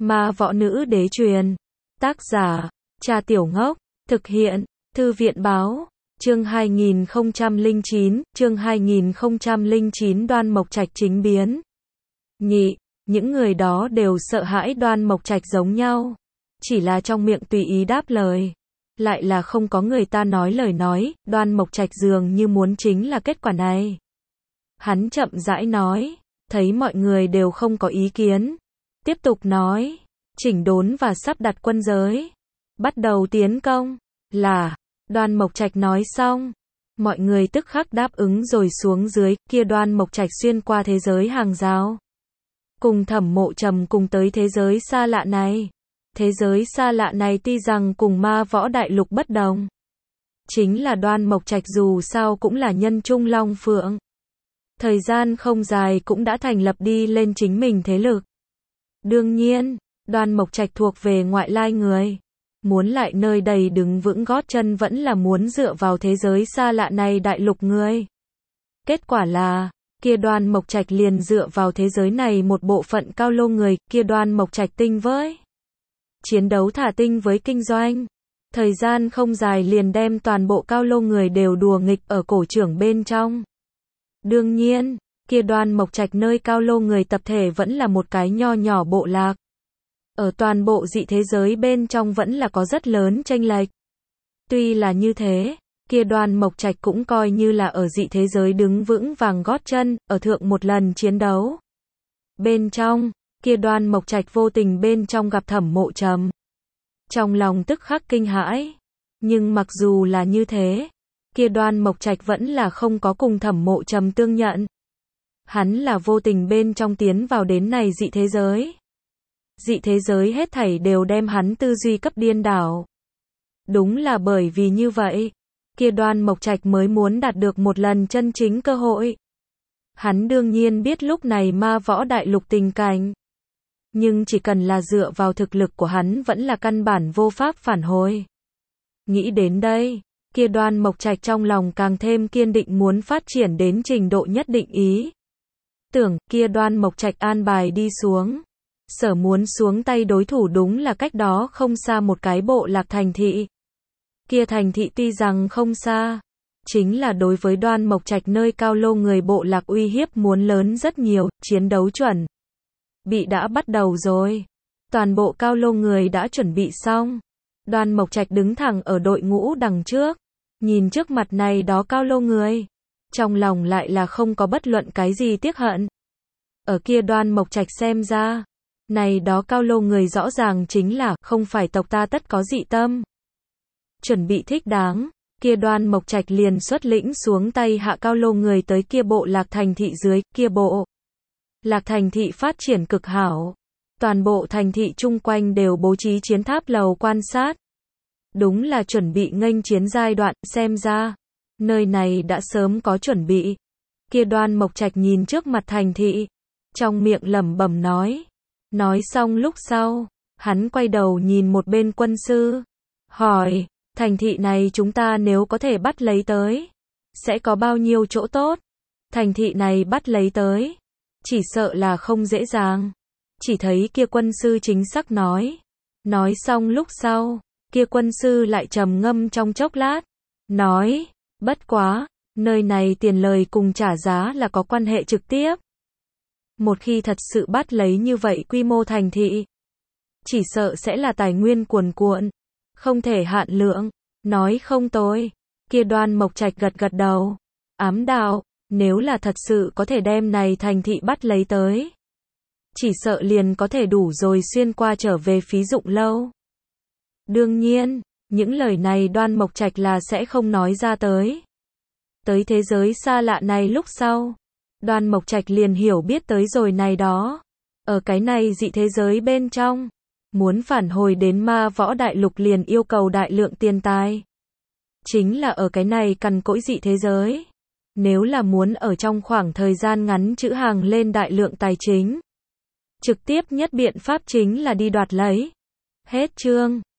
Ma võ nữ đế truyền. Tác giả, Cha Tiểu Ngốc. Thực hiện, Thư viện báo. Chương 2009, Đoan Mộc Trạch chính biến. Nhị, những người đó đều sợ hãi Đoan Mộc Trạch giống nhau. Chỉ là trong miệng tùy ý đáp lời. Lại là không có người ta nói lời nói, Đoan Mộc Trạch dường như muốn chính là kết quả này. Hắn chậm rãi nói, thấy mọi người đều không có ý kiến. Tiếp tục nói, chỉnh đốn và sắp đặt quân giới. Bắt đầu tiến công. Là, Đoan Mộc Trạch nói xong. Mọi người tức khắc đáp ứng rồi xuống dưới, kia Đoan Mộc Trạch xuyên qua thế giới hàng rào. Cùng Thẩm Mộ Trầm cùng tới thế giới xa lạ này. Thế giới xa lạ này tuy rằng cùng Ma Võ Đại Lục bất đồng. Chính là Đoan Mộc Trạch dù sao cũng là nhân trung long phượng. Thời gian không dài cũng đã thành lập đi lên chính mình thế lực. Đương nhiên, Đoan Mộc Trạch thuộc về ngoại lai người. Muốn lại nơi đây đứng vững gót chân vẫn là muốn dựa vào thế giới xa lạ này đại lục người. Kết quả là, kia Đoan Mộc Trạch liền dựa vào thế giới này một bộ phận cao lô người, kia Đoan Mộc Trạch tinh với chiến đấu thả tinh với kinh doanh. Thời gian không dài liền đem toàn bộ cao lô người đều đùa nghịch ở cổ trưởng bên trong. Đương nhiên, kia Đoan Mộc Trạch nơi cao lô người tập thể vẫn là một cái nho nhỏ bộ lạc. Ở toàn bộ dị thế giới bên trong vẫn là có rất lớn chênh lệch. Tuy là như thế, kia Đoan Mộc Trạch cũng coi như là ở dị thế giới đứng vững vàng gót chân, ở thượng một lần chiến đấu. Bên trong, kia Đoan Mộc Trạch vô tình bên trong gặp Thẩm Mộ Trầm. Trong lòng tức khắc kinh hãi. Nhưng mặc dù là như thế, kia Đoan Mộc Trạch vẫn là không có cùng Thẩm Mộ Trầm tương nhận. Hắn là vô tình bên trong tiến vào đến này dị thế giới. Dị thế giới hết thảy đều đem hắn tư duy cấp điên đảo. Đúng là bởi vì như vậy, kia Đoan Mộc Trạch mới muốn đạt được một lần chân chính cơ hội. Hắn đương nhiên biết lúc này Ma Võ Đại Lục tình cảnh. Nhưng chỉ cần là dựa vào thực lực của hắn vẫn là căn bản vô pháp phản hồi. Nghĩ đến đây, kia Đoan Mộc Trạch trong lòng càng thêm kiên định muốn phát triển đến trình độ nhất định ý. Tưởng kia Đoan Mộc Trạch an bài đi xuống. Sở muốn xuống tay đối thủ đúng là cách đó không xa một cái bộ lạc thành thị. Kia thành thị tuy rằng không xa, chính là đối với Đoan Mộc Trạch nơi cao lô người bộ lạc uy hiếp muốn lớn rất nhiều, chiến đấu chuẩn bị đã bắt đầu rồi. Toàn bộ cao lô người đã chuẩn bị xong. Đoan Mộc Trạch đứng thẳng ở đội ngũ đằng trước, nhìn trước mặt này đó cao lô người, trong lòng lại là không có bất luận cái gì tiếc hận. Ở kia Đoan Mộc Trạch xem ra, này đó cao lô người rõ ràng chính là không phải tộc ta tất có dị tâm. Chuẩn bị thích đáng, kia Đoan Mộc Trạch liền xuất lĩnh xuống tay hạ cao lô người tới kia bộ lạc thành thị dưới, kia bộ lạc thành thị phát triển cực hảo. Toàn bộ thành thị chung quanh đều bố trí chiến tháp lầu quan sát. Đúng là chuẩn bị nghênh chiến giai đoạn, xem ra nơi này đã sớm có chuẩn bị. Kia Đoan Mộc Trạch nhìn trước mặt thành thị, trong miệng lẩm bẩm nói. Nói xong lúc sau, hắn quay đầu nhìn một bên quân sư, hỏi, thành thị này chúng ta nếu có thể bắt lấy tới, sẽ có bao nhiêu chỗ tốt? Thành thị này bắt lấy tới, chỉ sợ là không dễ dàng. Chỉ thấy kia quân sư chính xác nói. Nói xong lúc sau, kia quân sư lại trầm ngâm trong chốc lát, nói, bất quá, nơi này tiền lời cùng trả giá là có quan hệ trực tiếp. Một khi thật sự bắt lấy như vậy quy mô thành thị, chỉ sợ sẽ là tài nguyên cuồn cuộn, không thể hạn lượng. Nói không tồi. Kia Đoan Mộc Trạch gật gật đầu, ám đạo, nếu là thật sự có thể đem này thành thị bắt lấy tới, chỉ sợ liền có thể đủ rồi xuyên qua trở về phí dụng lâu. Đương nhiên, những lời này Đoan Mộc Trạch là sẽ không nói ra tới. Tới thế giới xa lạ này lúc sau, Đoan Mộc Trạch liền hiểu biết tới rồi này đó. Ở cái này dị thế giới bên trong, muốn phản hồi đến Ma Võ Đại Lục liền yêu cầu đại lượng tiền tài. Chính là ở cái này cằn cỗi dị thế giới. Nếu là muốn ở trong khoảng thời gian ngắn trữ hàng lên đại lượng tài chính, trực tiếp nhất biện pháp chính là đi đoạt lấy. Hết chương.